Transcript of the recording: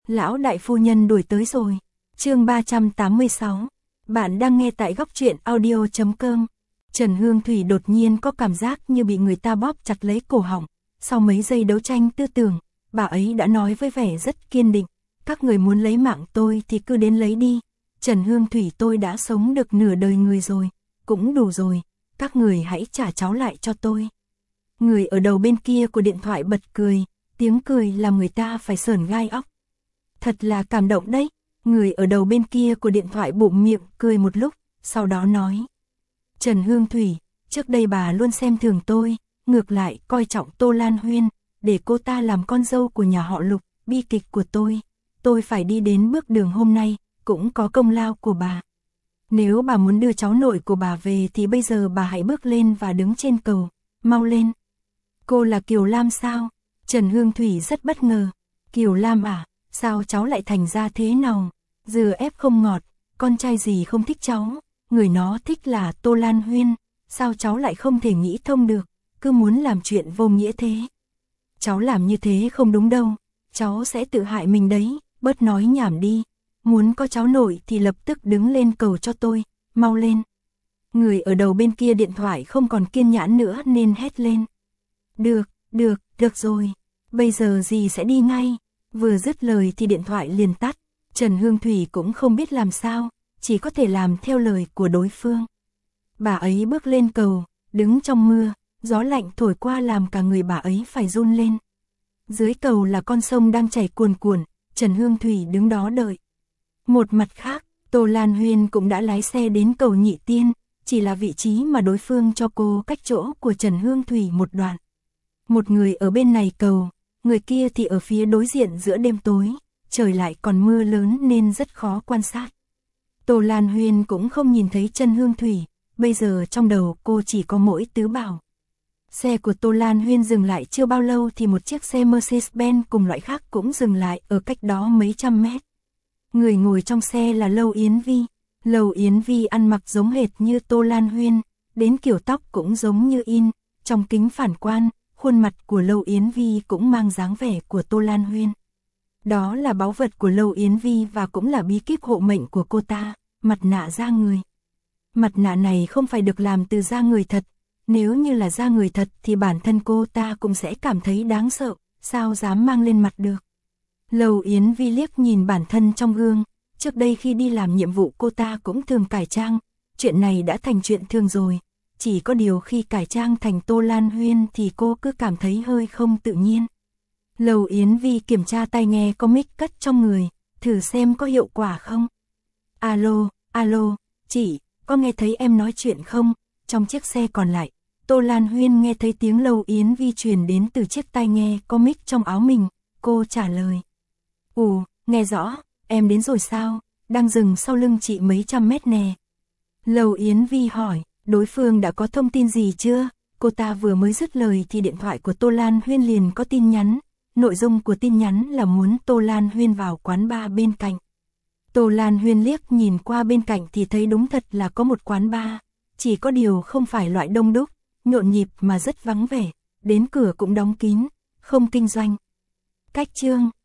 Lão đại phu nhân đuổi tới rồi. Chương 386. Bạn đang nghe tại góc truyện audio.com. Trần Hương Thủy đột nhiên có cảm giác như bị người ta bóp chặt lấy cổ họng. Sau mấy giây đấu tranh tư tưởng, bà ấy đã nói với vẻ rất kiên định, các người muốn lấy mạng tôi thì cứ đến lấy đi. Trần Hương Thủy, tôi đã sống được nửa đời người rồi, cũng đủ rồi, các người hãy trả cháu lại cho tôi. Người ở đầu bên kia của điện thoại bật cười, tiếng cười làm người ta phải sởn gai óc. Thật là cảm động đấy. Người ở đầu bên kia của điện thoại bụm miệng cười một lúc, sau đó nói: Trần Hương Thủy, trước đây bà luôn xem thường tôi, ngược lại coi trọng Tô Lan Huyên, để cô ta làm con dâu của nhà họ Lục. Bi kịch của tôi phải đi đến bước đường hôm nay, cũng có công lao của bà. Nếu bà muốn đưa cháu nội của bà về thì bây giờ bà hãy bước lên và đứng trên cầu, mau lên. Cô là Kiều Lam sao? Trần Hương Thủy rất bất ngờ. Kiều Lam à, sao cháu lại thành ra thế nào? Dừa ép không ngọt, con trai gì không thích cháu, người nó thích là Tô Lan Huyên, sao cháu lại không thể nghĩ thông được, cứ muốn làm chuyện vô nghĩa thế. Cháu làm như thế không đúng đâu, cháu sẽ tự hại mình đấy, bớt nói nhảm đi. Muốn có cháu nội thì lập tức đứng lên cầu cho tôi, mau lên. Người ở đầu bên kia điện thoại không còn kiên nhẫn nữa nên hét lên. Được rồi, bây giờ dì sẽ đi ngay. Vừa dứt lời thì điện thoại liền tắt. Trần Hương Thủy cũng không biết làm sao, chỉ có thể làm theo lời của đối phương. Bà ấy bước lên cầu, đứng trong mưa, gió lạnh thổi qua làm cả người bà ấy phải run lên. Dưới cầu là con sông đang chảy cuồn cuộn, Trần Hương Thủy đứng đó đợi. Một mặt khác, Tô Lan Huyên cũng đã lái xe đến cầu Nhị Tiên, chỉ là vị trí mà đối phương cho cô cách chỗ của Trần Hương Thủy một đoạn. Một người ở bên này cầu, người kia thì ở phía đối diện. Giữa đêm tối, trời lại còn mưa lớn nên rất khó quan sát. Tô Lan Huyên cũng không nhìn thấy Trần Hương Thủy, bây giờ trong đầu cô chỉ có mỗi Tứ Bảo. Xe của Tô Lan Huyên dừng lại chưa bao lâu thì một chiếc xe Mercedes-Benz cùng loại khác cũng dừng lại ở cách đó mấy trăm mét. Người ngồi trong xe là Lâu Yến Vi. Lâu Yến Vi ăn mặc giống hệt như Tô Lan Huyên, đến kiểu tóc cũng giống như in. Trong kính phản quang, khuôn mặt của Lâu Yến Vi cũng mang dáng vẻ của Tô Lan Huyên. Đó là báu vật của Lâu Yến Vi và cũng là bí kíp hộ mệnh của cô ta, mặt nạ da người. Mặt nạ này không phải được làm từ da người thật, nếu như là da người thật thì bản thân cô ta cũng sẽ cảm thấy đáng sợ, sao dám mang lên mặt được. Lâu Yến Vi liếc nhìn bản thân trong gương, trước đây khi đi làm nhiệm vụ cô ta cũng thường cải trang, chuyện này đã thành chuyện thường rồi, chỉ có điều khi cải trang thành Tô Lan Huyên thì cô cứ cảm thấy hơi không tự nhiên. Lâu Yến Vi kiểm tra tai nghe có mic cất trong người, thử xem có hiệu quả không. Alo, chị, có nghe thấy em nói chuyện không? Trong chiếc xe còn lại, Tô Lan Huyên nghe thấy tiếng Lâu Yến Vi truyền đến từ chiếc tai nghe có mic trong áo mình, cô trả lời. Nghe rõ, em đến rồi sao? Đang dừng sau lưng chị mấy trăm mét nè. Lâu Yến Vi hỏi, đối phương đã có thông tin gì chưa? Cô ta vừa mới dứt lời thì điện thoại của Tô Lan Huyên liền có tin nhắn. Nội dung của tin nhắn là muốn Tô Lan Huyên vào quán bar bên cạnh. Tô Lan Huyên liếc nhìn qua bên cạnh thì thấy đúng thật là có một quán bar, chỉ có điều không phải loại đông đúc, nhộn nhịp mà rất vắng vẻ, đến cửa cũng đóng kín, không kinh doanh. Cách chương